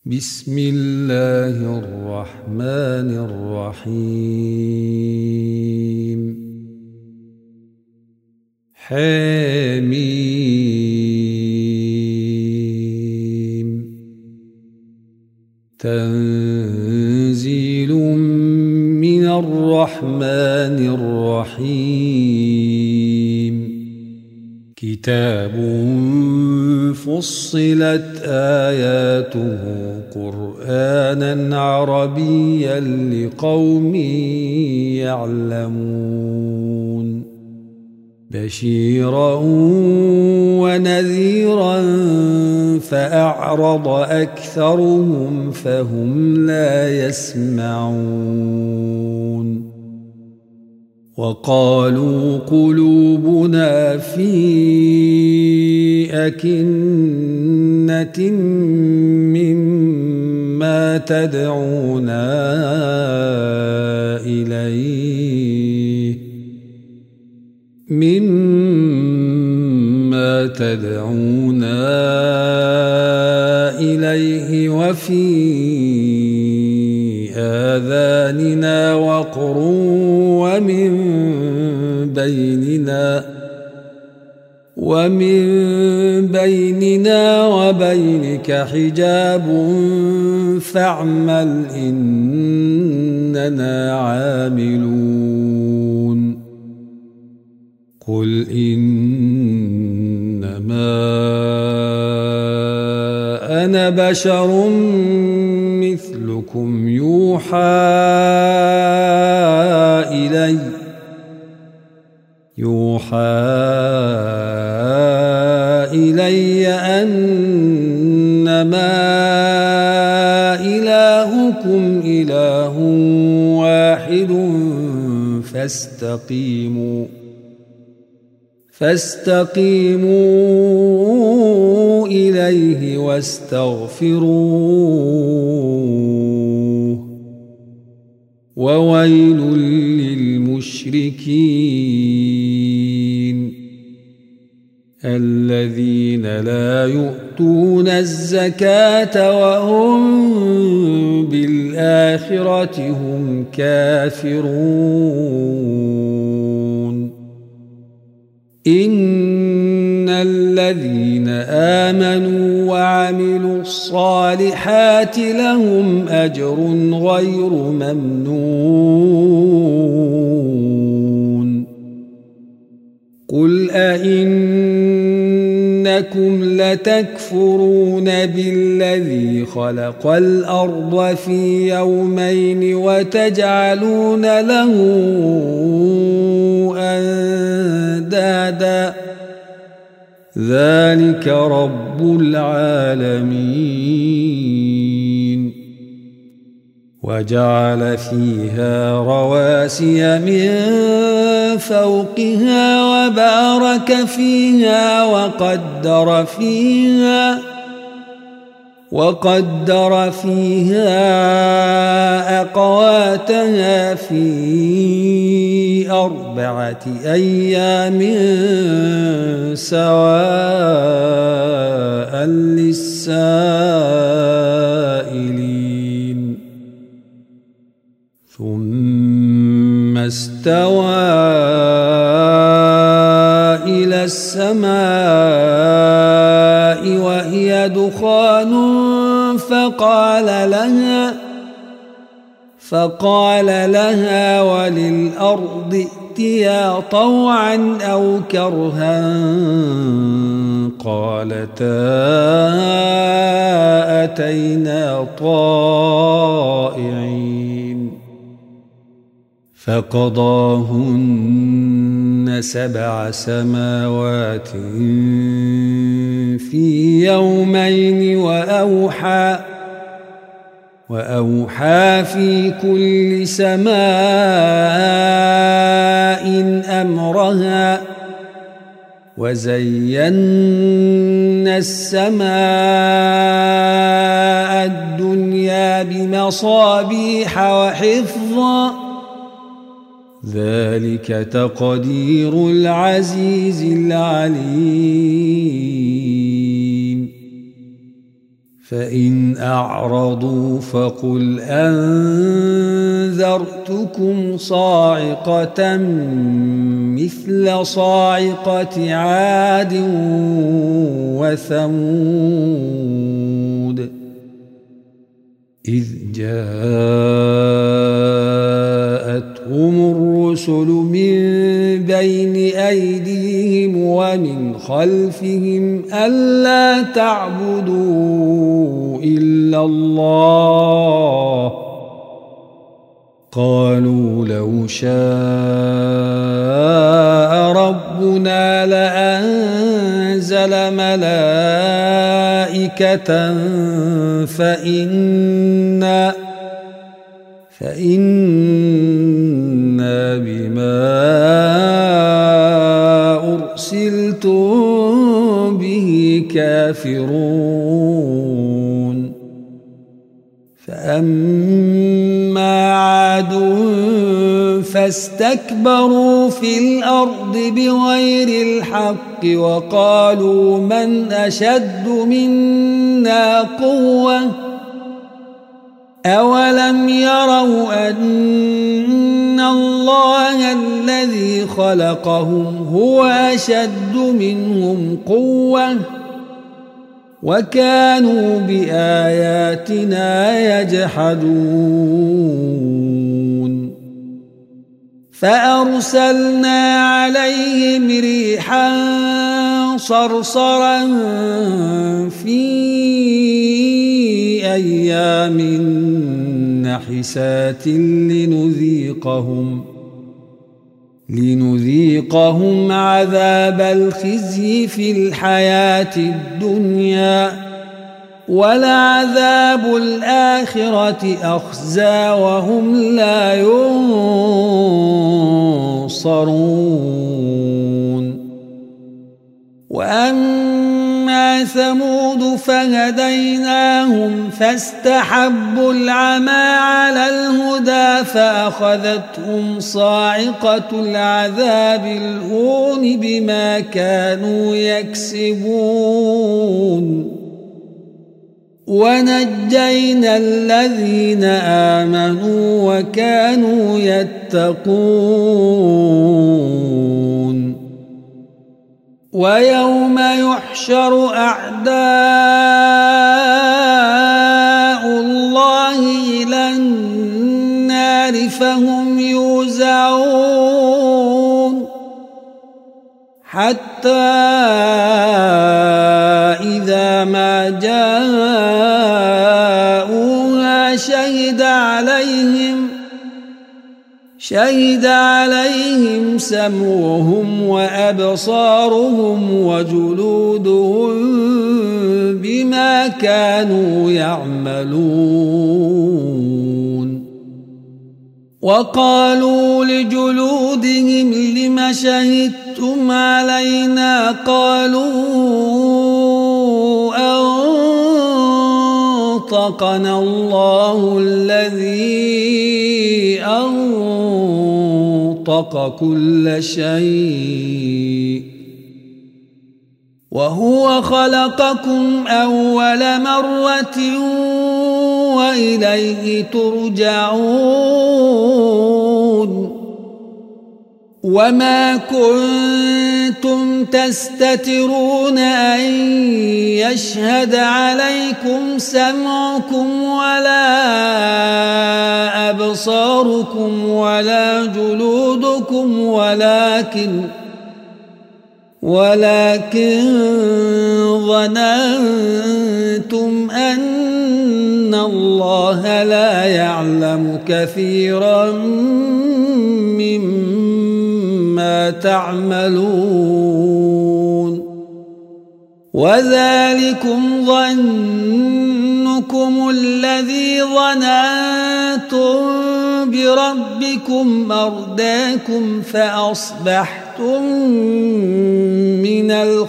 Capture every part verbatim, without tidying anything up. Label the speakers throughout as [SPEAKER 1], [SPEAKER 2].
[SPEAKER 1] بسم الله الرحمن الرحيم حميم تنزيل من الرحمن الرحيم كتاب فصلت آياته قرآنا عربيا لقوم يعلمون بشيرا ونذيرا فأعرض أكثرهم فهم لا يسمعون وقالوا قلوبنا في أكنة مما تدعونا إليه مما تدعونا إليه وفي آذاننا وقر ومن بيننا ومن بيننا وبينك حجاب فاعمل إننا عاملون قل إنما أنا بشر مثلكم يوحى إلي يوحى إلي أنما إلهكم إله واحد فاستقيموا فاستقيموا إليه واستغفروه وويل للمشركين الذين لا يؤتون الزكاة وهم بالآخرة هم كافرون إن الذين آمنوا وعملوا الصالحات لهم أجر غير ممنون قل أئنكم لتكفرون بالذي خلق الأرض في يومين وتجعلون له أندادا ذلك رب العالمين وجعل فيها رواسي من فوقها وبارك فيها وقدر فيها وقدر فيها أقواتها في أربعة أيام سواء للسائلين ثم استوى إلى السماء وهي دخان فقال لها فقال لها وللأرض ائتيا طوعا أو كرها قالتا أتينا طائعين فقضاهن سبع سماوات في يومين وأوحى وأوحى في كل سماء أمرها وزينا السماء الدنيا بمصابيح وحفظا ذلك تقدير العزيز العليم فإن أعرضوا فقل أنذرتكم صاعقة مثل صاعقة عاد وثمود إذ جاءتهم الرسل من بين أيديهم ومن خلفهم ألا تعبدوا إلا الله قالوا لو شاء ربنا لأنزل ملائكة فإنا فإنا بما أرسلتم به كافرون فأما عاد فاستكبروا في الأرض بغير الحق وقالوا من أشد منا قوة أولم يروا أن الله الذي خلقهم هو أشد منهم قوة وكانوا بآياتنا يجحدون فأرسلنا عليهم ريحا صرصرا في أيام نحسات لنذيقهم لنذيقهم عذاب الخزي في الحياة الدنيا ولعذاب الآخرة أخزى وهم لا ينصرون وأما ثمود فهديناهم فاستحبوا العمى على الهدى فأخذتهم صاعقة العذاب الهون بما كانوا يكسبون ونجينا الذين آمنوا وكانوا يتقون ويوم يحشر أعداء الله إلى النار فهم يوزعون حتى إذا ما جاءوها شهد عليهم شهد عليهم سمعهم وأبصارهم وجلودهم بما كانوا يعملون وقالوا لجلودهم لم شهدتم علينا قالوا أنطقنا الله الذي أنطق كل شيء وهو خلقكم أول مرة وإليه ترجعون وما كنتم تستترون أن يشهد عليكم سمعكم ولا أبصاركم ولا جلودكم ولكن ولكن ظننتم أن الله لا يعلم كثيرا مما تعملون وذلكم ظنكم الذي ظننتم بربكم أرداكم فأصبحتم من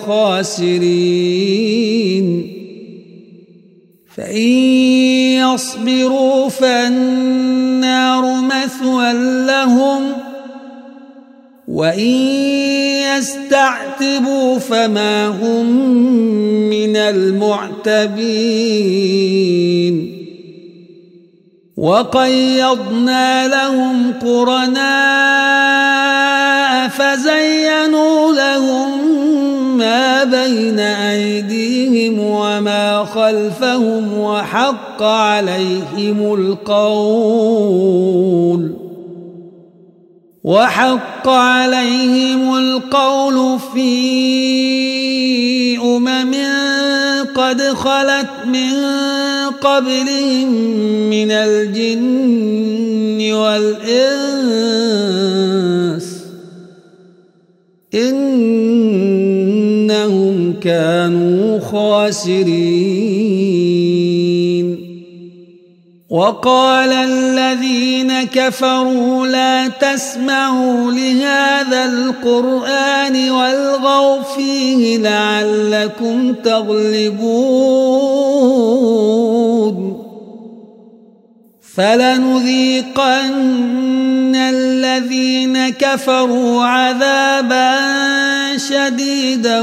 [SPEAKER 1] الخاسرين فإن يصبروا فالنار مثوى لهم وإن يستعتبوا فكذبوا فما هم من المعتبين وقيضنا لهم قرناء فزينوا لهم ما بين أيديهم وما خلفهم وحق عليهم القول وحق عليهم القول في أمم قد خلت من قبلهم من الجن والإنس إنهم كانوا خاسرين وقال الذين كفروا لا تسمعوا لهذا القرآن والغوا فيه لعلكم تغلبون فلنذيقن الذين كفروا عذابا شديدا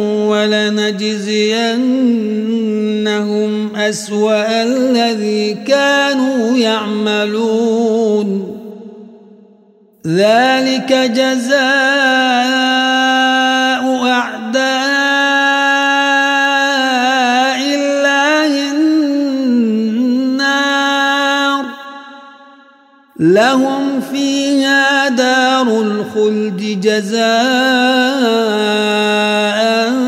[SPEAKER 1] ولنجزينهم أسوأ الذي كانوا يعملون ذلك جزاء أعداء الله النار لهم فيها دار الخلد جزاء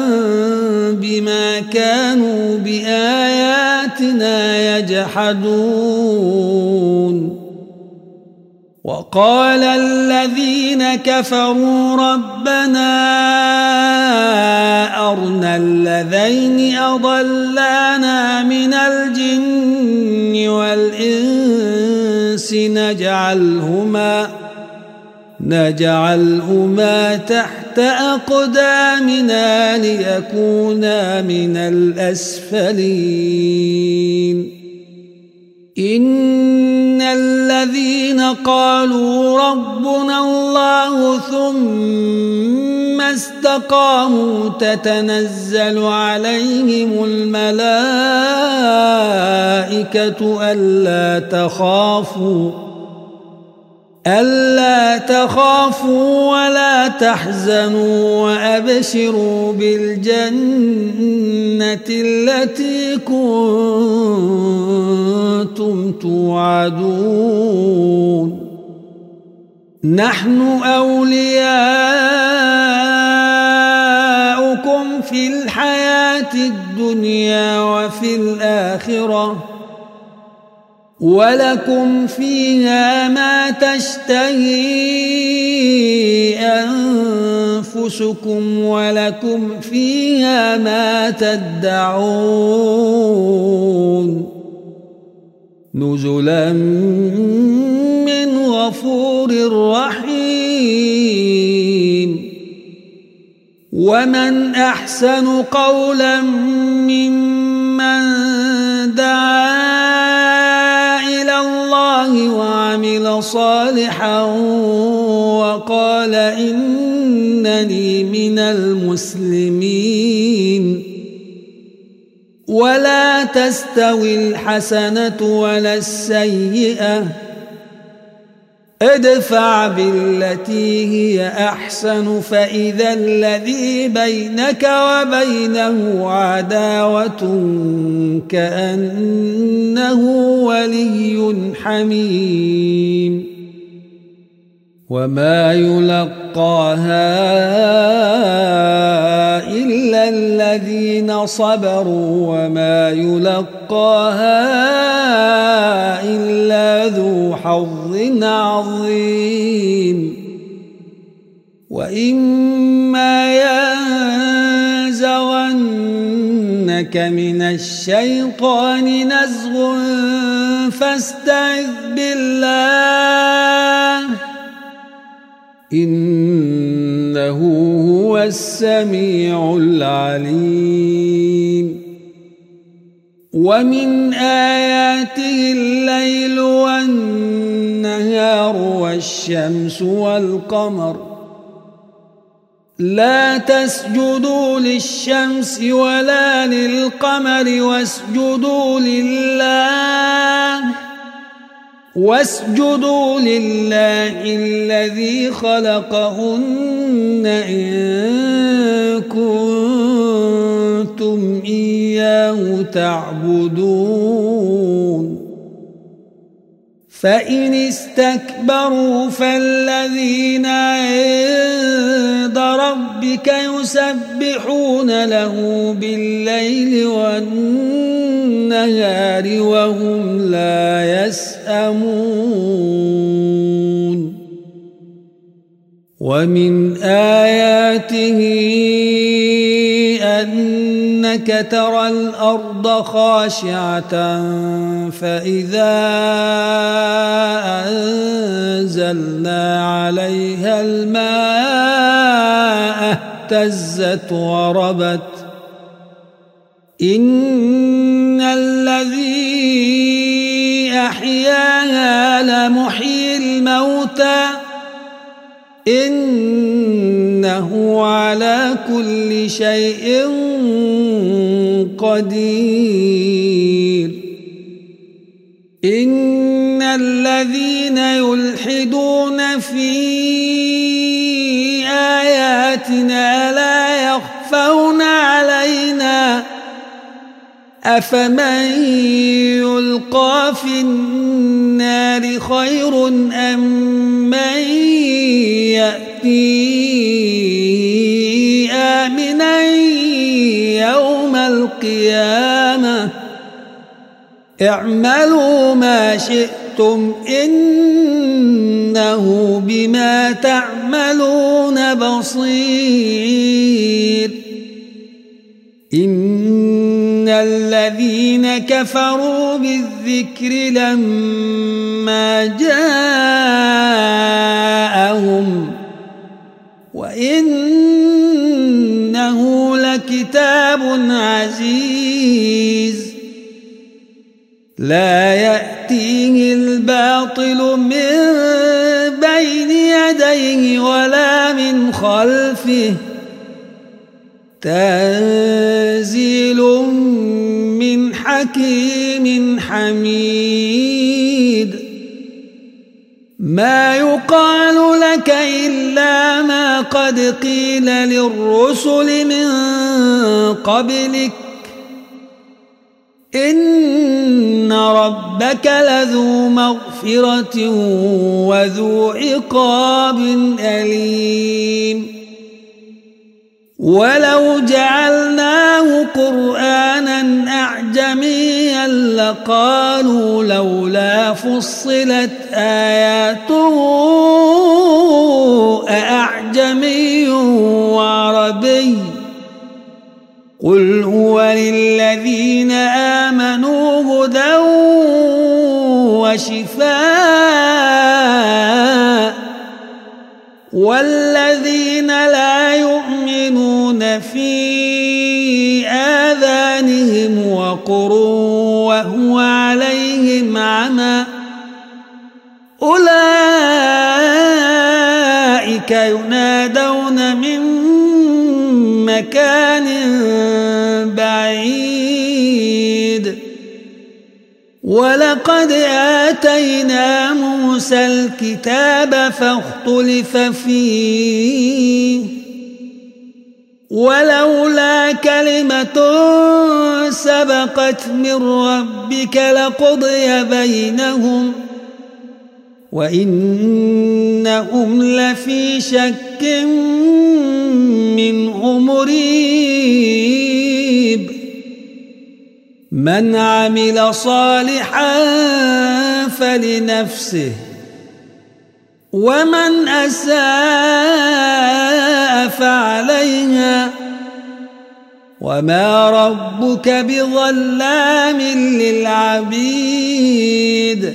[SPEAKER 1] بما كانوا بآياتنا يجحدون وقال الذين كفروا ربنا أرنا الذين أضلانا من الجن والإنس نجعلهما نجعلهما تحت أقدامنا ليكونا من الأسفلين إن الذين قالوا ربنا الله ثم استقاموا تتنزل عليهم الملائكة ألا تخافوا ألا تخافوا ولا تحزنوا وأبشروا بالجنة التي كنتم توعدون نحن أولياؤكم في الحياة الدنيا وفي الآخرة ولكم فيها ما تشتهي أنفسكم ولكم فيها ما تدعون نزلا من غفور رحيم ومن أحسن قولا ممن دعا وعمل صالحا وقال إنني من المسلمين ولا تستوي الحسنة ولا السيئة ادفع بالتي هي أحسن فإذا الذي بينك وبينه عداوة كأنه ولي حميم وما يلقاها إلا الذين صبروا وما يلقاها إلا ذو حظ عظيم وإما ينزغنك من الشيطان نزغ فاستعذ بالله إنه هو السميع العليم ومن آياته الليل والنهار والشمس والقمر لا تسجدوا للشمس ولا للقمر واسجدوا لله واسجدوا لله الذي خلقهن إن كنتم إياه تعبدون فإن استكبروا فالذين عند ربك يسبحون له بالليل والنهار وهم لا يسأمون ومن آياته أنك ترى الأرض خاشعة فإذا أنزلنا عليها الماء اهتزت وربت إن الذي أحياها لمحيي الموتى إنه على كل شيء قدير إن الذين يلحدون في آياتنا لا يخفون علينا أفمن يلقى في النار خير أم من يأتي آمنا يوم القيامة اعملوا ما شئتم إنه بما تعملون بصير إن الذين كفروا بالذكر لما جاءهم وإنه لكتاب عزيز لا يأتيه الباطل من بين يديه ولا من خلفه تنزيل من حكيم حميد ما يقال لك إلا ما قد قيل للرسل من قبلك إن ربك لذو مغفرة وذو عقاب أليم ولو جعلناه قرآنا أعجميا لقالوا لولا فصلت آياته أأعجمي وعربي قل هو للذين آمنوا هدى وشفاء والذين لا يؤمنون في آذانهم وقر وهو عليهم عمى أولئك ينادون من مكان بعيد ولقد آتينا موسى الكتاب فاختلف فيه ولولا كلمة سبقت من ربك لقضي بينهم وإنهم لفي شك منه مريب من عمل صالحا فلنفسه ومن أساء فعليها وما ربك بظلام للعبيد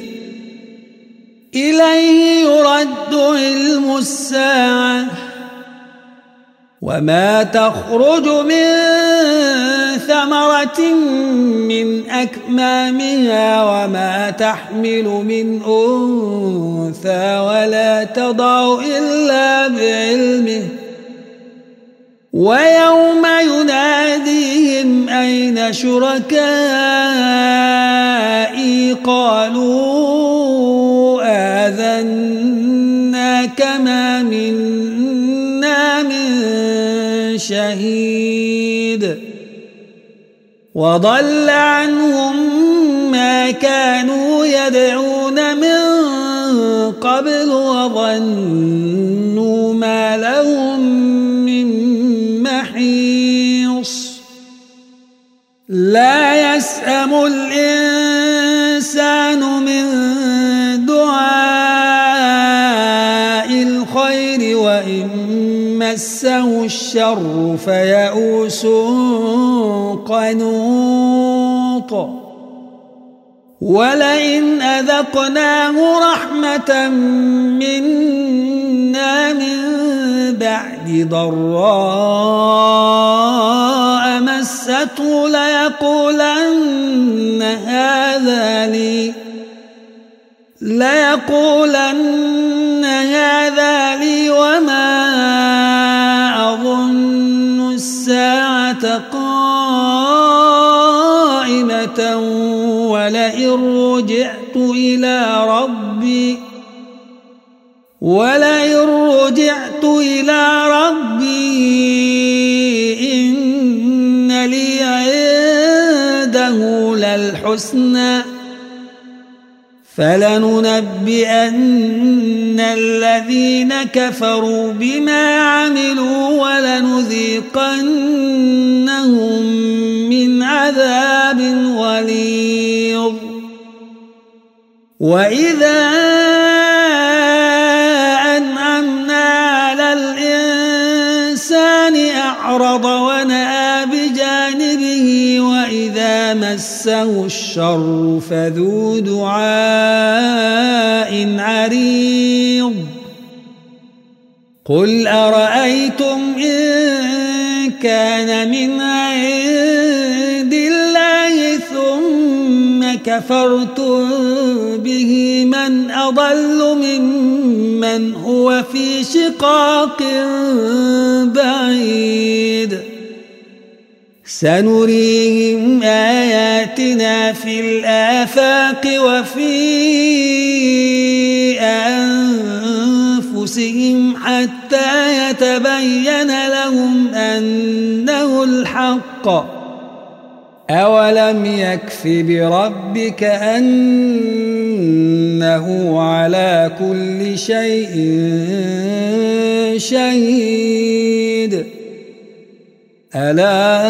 [SPEAKER 1] إليه يرد علم الساعة وما تخرج من ثمرة من أكمامها وما تحمل من أنثى ولا تضع إلا بعلمه ويوم يناديهم أين شركائي قالوا آذناك ما منا من شهيد وضل عنهم ما كانوا يدعون من قبل وظنوا ما لهم من محيص لا يسأم الإنسان من دعاء الخير وإن مسه الشر فيئوس قنوط ولئن أذقناه رحمة منا من بعد ضراء مسته ليقولن هذا لي ليقولن هذا لي وما أظن الساعة قائمة ولئن رجعت إلى ربي ولئن رجعت إلى ربي إن لي عنده للحسنى فلننبئن الذين كفروا بما عملوا ولنذيقنهم من عذاب غليظ وإذا أنعمنا على الإنسان أعرض ونأى بجانبه وإذا مسه الشر فذو دعاء عريض قل أرأيتم إن كان من عند الله ثم كفرتم به من أضل ممن هو في شقاق بعيد سنريهم آياتنا في الآفاق وفي أنفسهم حتى يتبين لهم أنه الحق أولم يكف بربك أنه على كل شيء شهيد ألا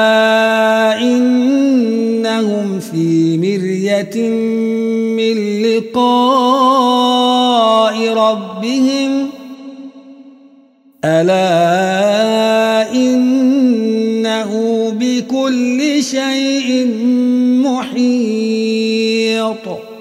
[SPEAKER 1] إنهم في مرية من لقاء ربهم ألا إنه بكل شيء محيط